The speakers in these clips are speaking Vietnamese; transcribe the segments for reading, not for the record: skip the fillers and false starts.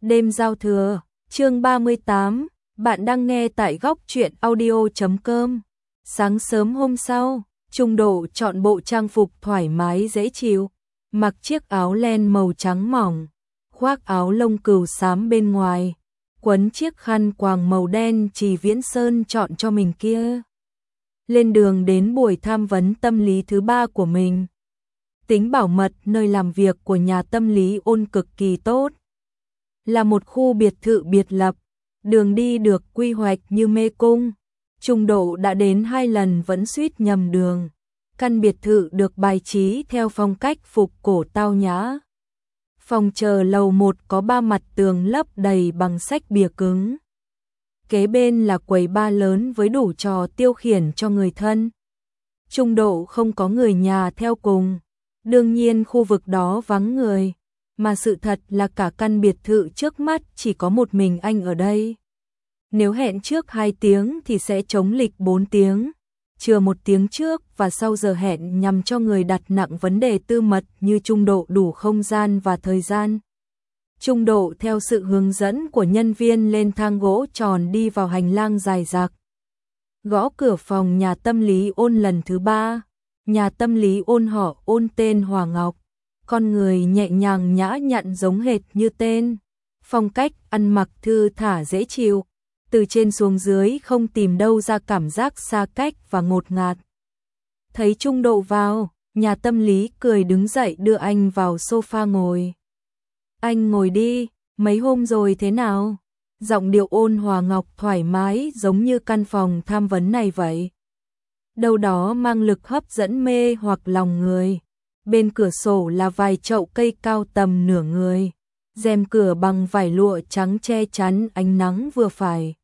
Đêm giao thừa, chương 38, bạn đang nghe tại góc truyện audio.com. Sáng sớm hôm sau, Trung Độ chọn bộ trang phục thoải mái dễ chịu, mặc chiếc áo len màu trắng mỏng, khoác áo lông cừu xám bên ngoài, quấn chiếc khăn quàng màu đen Trì Viễn Sơn chọn cho mình kia. Lên đường đến buổi tham vấn tâm lý thứ 3 của mình. Tính bảo mật nơi làm việc của nhà tâm lý Ôn cực kỳ tốt. Là một khu biệt thự biệt lập, đường đi được quy hoạch như mê cung. Trung Độ đã đến 2 lần vẫn suýt nhầm đường. Căn biệt thự được bài trí theo phong cách phục cổ tao nhã. Phòng chờ lầu 1 có 3 mặt tường lấp đầy bằng sách bìa cứng. Kế bên là quầy bar lớn với đủ trò tiêu khiển cho người thân. Trung Độ không có người nhà theo cùng. Đương nhiên khu vực đó vắng người. Mà sự thật là cả căn biệt thự trước mắt chỉ có một mình anh ở đây. Nếu hẹn trước 2 tiếng thì sẽ chống lịch 4 tiếng. Chừa 1 tiếng trước và sau giờ hẹn nhằm cho người đặt nặng vấn đề tư mật như Trung Độ đủ không gian và thời gian. Trung Độ theo sự hướng dẫn của nhân viên lên thang gỗ tròn đi vào hành lang dài dặc. Gõ cửa phòng nhà tâm lý Ôn lần thứ 3. Nhà tâm lý Ôn họ Ôn tên Hòa Ngọc. Con người nhẹ nhàng nhã nhặn giống hệt như tên. Phong cách ăn mặc thư thả dễ chịu. Từ trên xuống dưới không tìm đâu ra cảm giác xa cách và ngột ngạt. Thấy Trung Độ vào, nhà tâm lý cười đứng dậy đưa anh vào sofa ngồi. Anh ngồi đi, mấy hôm rồi thế nào? Giọng điệu Ôn Hòa Ngọc thoải mái giống như căn phòng tham vấn này vậy. Đâu đó mang lực hấp dẫn mê hoặc lòng người. Bên cửa sổ là vài chậu cây cao tầm nửa người. Rèm cửa bằng vải lụa trắng che chắn ánh nắng vừa phải.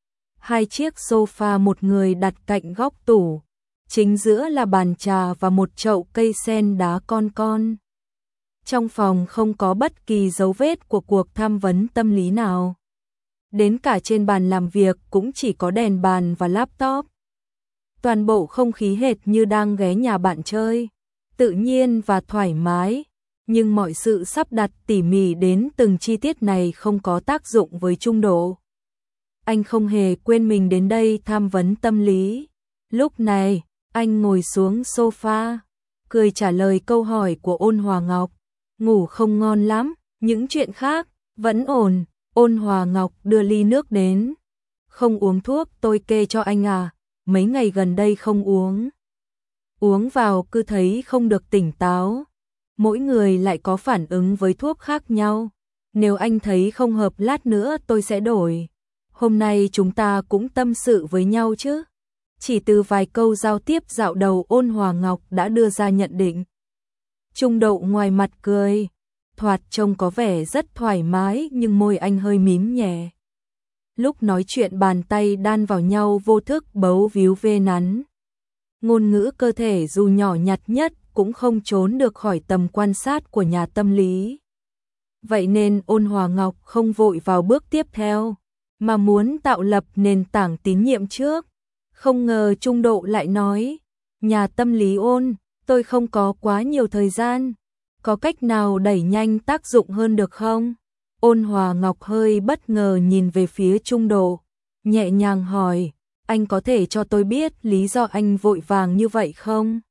2 chiếc sofa một người đặt cạnh góc tủ. Chính giữa là bàn trà và một chậu cây sen đá con. Trong phòng không có bất kỳ dấu vết của cuộc tham vấn tâm lý nào. Đến cả trên bàn làm việc cũng chỉ có đèn bàn và laptop. Toàn bộ không khí hệt như đang ghé nhà bạn chơi. Tự nhiên và thoải mái, nhưng mọi sự sắp đặt tỉ mỉ đến từng chi tiết này không có tác dụng với Trung Độ. Anh không hề quên mình đến đây tham vấn tâm lý. Lúc này, anh ngồi xuống sofa, cười trả lời câu hỏi của Ôn Hòa Ngọc. Ngủ không ngon lắm, những chuyện khác, vẫn ổn. Ôn Hòa Ngọc đưa ly nước đến. Không uống thuốc tôi kê cho anh à, mấy ngày gần đây không uống. Uống vào cứ thấy không được tỉnh táo. Mỗi người lại có phản ứng với thuốc khác nhau. Nếu anh thấy không hợp lát nữa tôi sẽ đổi. Hôm nay chúng ta cũng tâm sự với nhau chứ. Chỉ từ vài câu giao tiếp dạo đầu Ôn Hòa Ngọc đã đưa ra nhận định. Trung Độ ngoài mặt cười. Thoạt trông có vẻ rất thoải mái nhưng môi anh hơi mím nhẹ. Lúc nói chuyện bàn tay đan vào nhau vô thức bấu víu ve nắn. Ngôn ngữ cơ thể dù nhỏ nhặt nhất cũng không trốn được khỏi tầm quan sát của nhà tâm lý. Vậy nên Ôn Hòa Ngọc không vội vào bước tiếp theo, mà muốn tạo lập nền tảng tín nhiệm trước. Không ngờ Trung Độ lại nói, nhà tâm lý Ôn, tôi không có quá nhiều thời gian, có cách nào đẩy nhanh tác dụng hơn được không? Ôn Hòa Ngọc hơi bất ngờ nhìn về phía Trung Độ, nhẹ nhàng hỏi, anh có thể cho tôi biết lý do anh vội vàng như vậy không?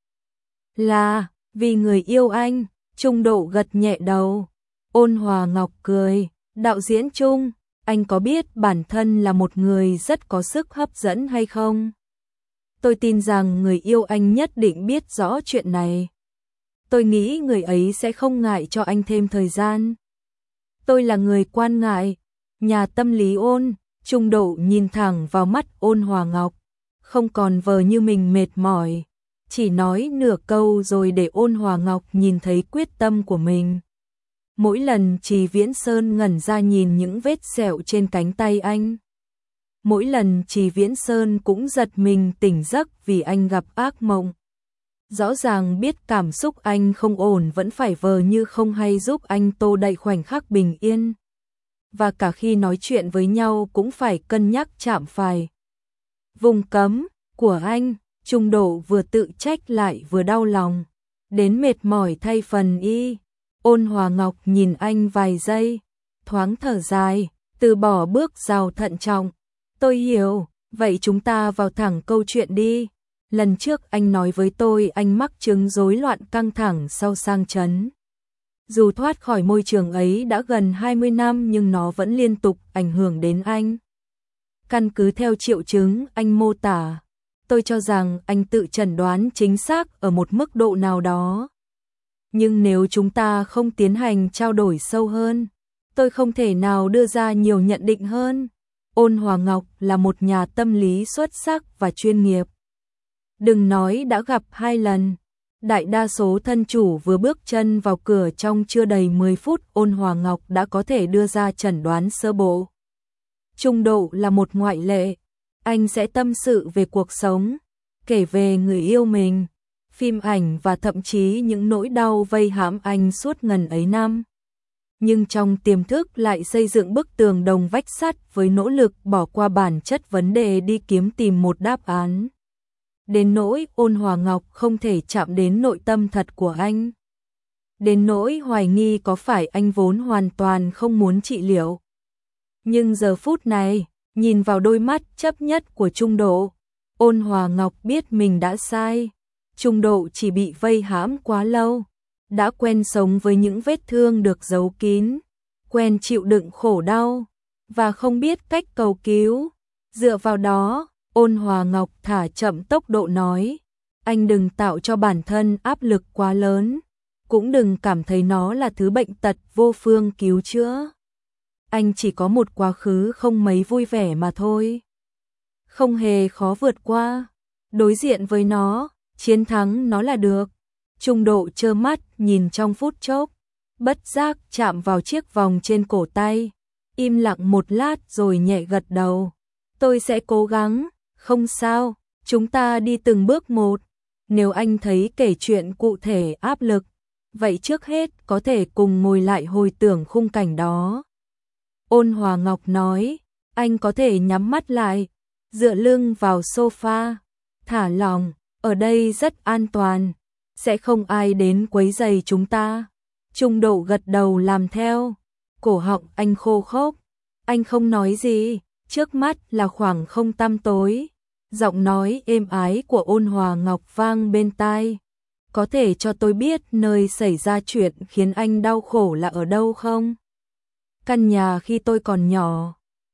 Là, vì người yêu anh. Trung Độ gật nhẹ đầu. Ôn Hòa Ngọc cười, đạo diễn Trung, anh có biết bản thân là một người rất có sức hấp dẫn hay không? Tôi tin rằng người yêu anh nhất định biết rõ chuyện này. Tôi nghĩ người ấy sẽ không ngại cho anh thêm thời gian. Tôi là người quan ngại. Nhà tâm lý Ôn. Trung Độ nhìn thẳng vào mắt Ôn Hòa Ngọc, không còn vờ như mình mệt mỏi, chỉ nói nửa câu rồi để Ôn Hòa Ngọc nhìn thấy quyết tâm của mình. Mỗi lần Trì Viễn Sơn ngẩn ra nhìn những vết sẹo trên cánh tay anh. Mỗi lần Trì Viễn Sơn cũng giật mình tỉnh giấc vì anh gặp ác mộng. Rõ ràng biết cảm xúc anh không ổn vẫn phải vờ như không hay giúp anh tô đậy khoảnh khắc bình yên. Và cả khi nói chuyện với nhau cũng phải cân nhắc chạm phải vùng cấm của anh. Trung Độ vừa tự trách lại vừa đau lòng, đến mệt mỏi thay phần y. Ôn Hòa Ngọc nhìn anh vài giây, thoáng thở dài, từ bỏ bước rào thận trọng. Tôi hiểu, vậy chúng ta vào thẳng câu chuyện đi. Lần trước anh nói với tôi anh mắc chứng rối loạn căng thẳng sau sang chấn. Dù thoát khỏi môi trường ấy đã gần 20 năm nhưng nó vẫn liên tục ảnh hưởng đến anh. Căn cứ theo triệu chứng anh mô tả, tôi cho rằng anh tự chẩn đoán chính xác ở một mức độ nào đó. Nhưng nếu chúng ta không tiến hành trao đổi sâu hơn, tôi không thể nào đưa ra nhiều nhận định hơn. Ôn Hòa Ngọc là một nhà tâm lý xuất sắc và chuyên nghiệp. Đừng nói đã gặp 2 lần. Đại đa số thân chủ vừa bước chân vào cửa trong chưa đầy 10 phút Ôn Hòa Ngọc đã có thể đưa ra chẩn đoán sơ bộ. Trung độ là một ngoại lệ. Anh sẽ tâm sự về cuộc sống, kể về người yêu mình, phim ảnh và thậm chí những nỗi đau vây hãm anh suốt ngần ấy năm. Nhưng trong tiềm thức lại xây dựng bức tường đồng vách sắt với nỗ lực bỏ qua bản chất vấn đề đi kiếm tìm một đáp án. Đến nỗi Ôn Hòa Ngọc không thể chạm đến nội tâm thật của anh. Đến nỗi hoài nghi có phải anh vốn hoàn toàn không muốn trị liệu. Nhưng giờ phút này, nhìn vào đôi mắt chấp nhất của Trung Độ, Ôn Hòa Ngọc biết mình đã sai. Trung Độ chỉ bị vây hãm quá lâu, đã quen sống với những vết thương được giấu kín, quen chịu đựng khổ đau, và không biết cách cầu cứu. Dựa vào đó, Ôn Hòa Ngọc thả chậm tốc độ nói, anh đừng tạo cho bản thân áp lực quá lớn, cũng đừng cảm thấy nó là thứ bệnh tật vô phương cứu chữa. Anh chỉ có một quá khứ không mấy vui vẻ mà thôi. Không hề khó vượt qua, đối diện với nó, chiến thắng nó là được. Trung Độ trơ mắt nhìn trong phút chốc, bất giác chạm vào chiếc vòng trên cổ tay, im lặng một lát rồi nhẹ gật đầu. Tôi sẽ cố gắng, không sao, chúng ta đi từng bước một. Nếu anh thấy kể chuyện cụ thể áp lực, vậy trước hết có thể cùng ngồi lại hồi tưởng khung cảnh đó. Ôn Hòa Ngọc nói, anh có thể nhắm mắt lại, dựa lưng vào sofa, thả lỏng, ở đây rất an toàn, sẽ không ai đến quấy rầy chúng ta. Trung Độ gật đầu làm theo, cổ họng anh khô khốc, anh không nói gì, trước mắt là khoảng không tăm tối. Giọng nói êm ái của Ôn Hòa Ngọc vang bên tai. Có thể cho tôi biết nơi xảy ra chuyện khiến anh đau khổ là ở đâu không? Căn nhà khi tôi còn nhỏ.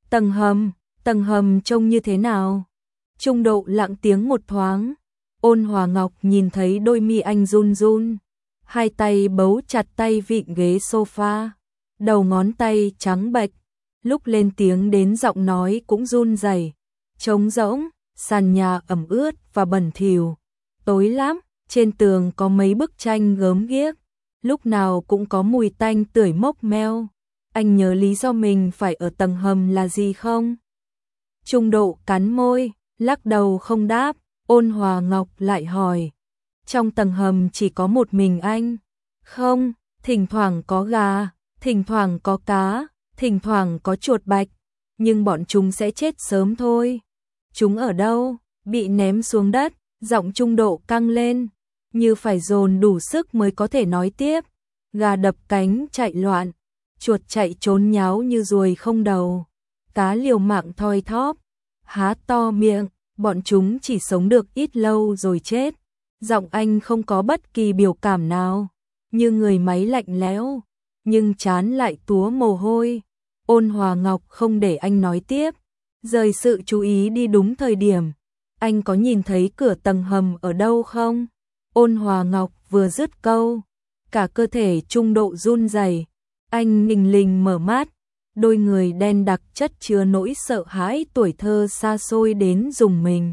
Tầng hầm trông như thế nào? Trung Độ lặng tiếng một thoáng. Ôn Hòa Ngọc nhìn thấy đôi mi anh run run. Hai tay bấu chặt tay vịn ghế sofa. Đầu ngón tay trắng bệch. Lúc lên tiếng đến giọng nói cũng run rẩy. Trống rỗng, sàn nhà ẩm ướt và bẩn thỉu. Tối lắm, trên tường có mấy bức tranh gớm ghiếc. Lúc nào cũng có mùi tanh tưởi mốc meo. Anh nhớ lý do mình phải ở tầng hầm là gì không? Trung Độ cắn môi, lắc đầu không đáp. Ôn Hòa Ngọc lại hỏi, trong tầng hầm chỉ có một mình anh? Không, thỉnh thoảng có gà, thỉnh thoảng có cá, thỉnh thoảng có chuột bạch, nhưng bọn chúng sẽ chết sớm thôi. Chúng ở đâu? Bị ném xuống đất. Giọng Trung Độ căng lên, như phải dồn đủ sức mới có thể nói tiếp. Gà đập cánh chạy loạn, chuột chạy trốn nháo như ruồi không đầu, cá liều mạng thoi thóp, há to miệng, bọn chúng chỉ sống được ít lâu rồi chết. Giọng anh không có bất kỳ biểu cảm nào, như người máy lạnh lẽo, nhưng trán lại túa mồ hôi. Ôn Hòa Ngọc không để anh nói tiếp, rời sự chú ý đi đúng thời điểm. Anh có nhìn thấy cửa tầng hầm ở đâu không? Ôn Hòa Ngọc vừa dứt câu, cả cơ thể Trung Độ run rẩy. Anh nghình lình mở mắt, đôi người đen đặc chất chứa nỗi sợ hãi tuổi thơ xa xôi đến rùng mình.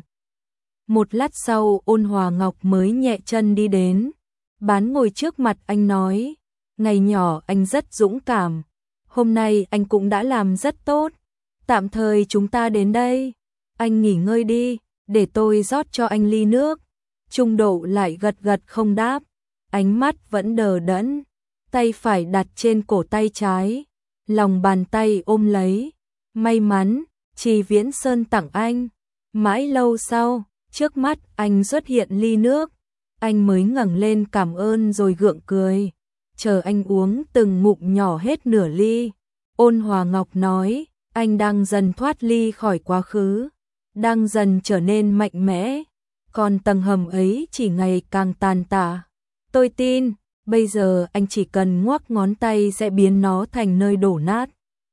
Một lát sau Ôn Hòa Ngọc mới nhẹ chân đi đến, bán ngồi trước mặt anh nói, ngày nhỏ anh rất dũng cảm, hôm nay anh cũng đã làm rất tốt, tạm thời chúng ta đến đây, anh nghỉ ngơi đi, để tôi rót cho anh ly nước. Trung Độ lại gật gật không đáp, ánh mắt vẫn đờ đẫn, tay phải đặt trên cổ tay trái, lòng bàn tay ôm lấy. May mắn, Trì Viễn Sơn tặng anh. Mãi lâu sau, trước mắt anh xuất hiện ly nước, anh mới ngẩng lên cảm ơn rồi gượng cười, chờ anh uống từng ngụm nhỏ hết nửa ly. Ôn Hòa Ngọc nói, anh đang dần thoát ly khỏi quá khứ, đang dần trở nên mạnh mẽ, còn tầng hầm ấy chỉ ngày càng tàn tạ. Tôi tin, bây giờ anh chỉ cần ngoắc ngón tay sẽ biến nó thành nơi đổ nát.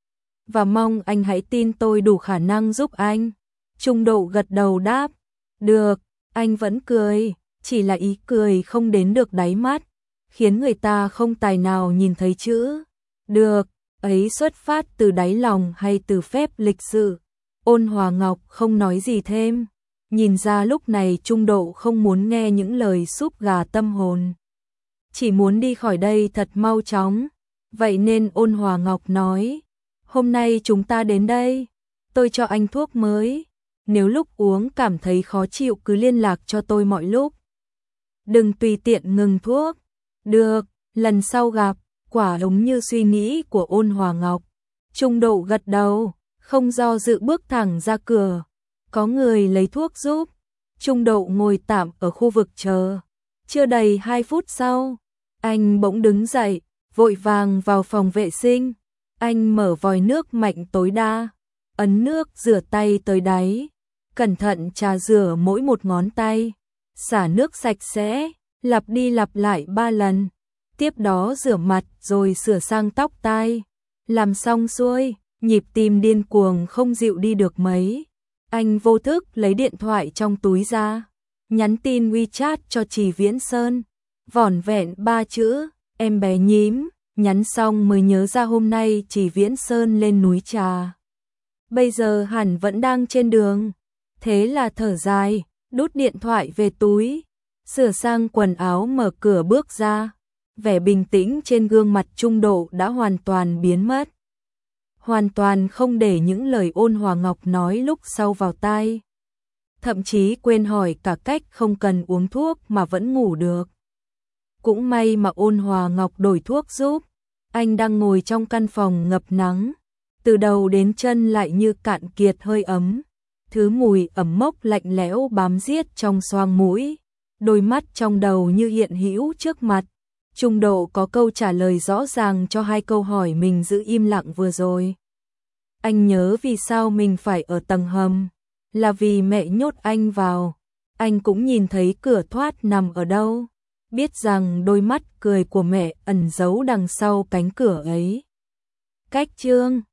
Và mong anh hãy tin tôi đủ khả năng giúp anh. Trung Độ gật đầu đáp, được, anh vẫn cười, chỉ là ý cười không đến được đáy mắt, khiến người ta không tài nào nhìn thấy chữ được ấy xuất phát từ đáy lòng hay từ phép lịch sự. Ôn Hòa Ngọc không nói gì thêm, nhìn ra lúc này Trung Độ không muốn nghe những lời súp gà tâm hồn, chỉ muốn đi khỏi đây thật mau chóng. Vậy nên Ôn Hòa Ngọc nói, hôm nay chúng ta đến đây, tôi cho anh thuốc mới, nếu lúc uống cảm thấy khó chịu cứ liên lạc cho tôi mọi lúc. Đừng tùy tiện ngừng thuốc. Được, lần sau gặp. Quả đúng như suy nghĩ của Ôn Hòa Ngọc. Trung Độ gật đầu, không do dự bước thẳng ra cửa. Có người lấy thuốc giúp. Trung Độ ngồi tạm ở khu vực chờ. Chưa đầy 2 phút sau, anh bỗng đứng dậy, vội vàng vào phòng vệ sinh. Anh mở vòi nước mạnh tối đa, ấn nước rửa tay tới đáy, cẩn thận chà rửa mỗi một ngón tay, xả nước sạch sẽ, lặp đi lặp lại 3 lần. Tiếp đó rửa mặt rồi sửa sang tóc tai. Làm xong xuôi, nhịp tim điên cuồng không dịu đi được mấy. Anh vô thức lấy điện thoại trong túi ra, nhắn tin WeChat cho Trì Viễn Sơn. Vỏn vẹn 3 chữ, em bé nhím, nhắn xong mới nhớ ra hôm nay Trì Viễn Sơn lên núi trà. Bây giờ hẳn vẫn đang trên đường. Thế là thở dài, đút điện thoại về túi, sửa sang quần áo mở cửa bước ra. Vẻ bình tĩnh trên gương mặt Trung Độ đã hoàn toàn biến mất. Hoàn toàn không để những lời Ôn Hòa Ngọc nói lúc sau vào tai. Thậm chí quên hỏi cả cách không cần uống thuốc mà vẫn ngủ được. Cũng may mà Ôn Hòa Ngọc đổi thuốc giúp. Anh đang ngồi trong căn phòng ngập nắng, từ đầu đến chân lại như cạn kiệt hơi ấm. Thứ mùi ẩm mốc lạnh lẽo bám riết trong xoang mũi. Đôi mắt trong đầu như hiện hữu trước mặt. Trung Độ có câu trả lời rõ ràng cho 2 câu hỏi mình giữ im lặng vừa rồi. Anh nhớ vì sao mình phải ở tầng hầm, là vì mẹ nhốt anh vào. Anh cũng nhìn thấy cửa thoát nằm ở đâu, biết rằng đôi mắt cười của mẹ ẩn giấu đằng sau cánh cửa ấy. Cách chương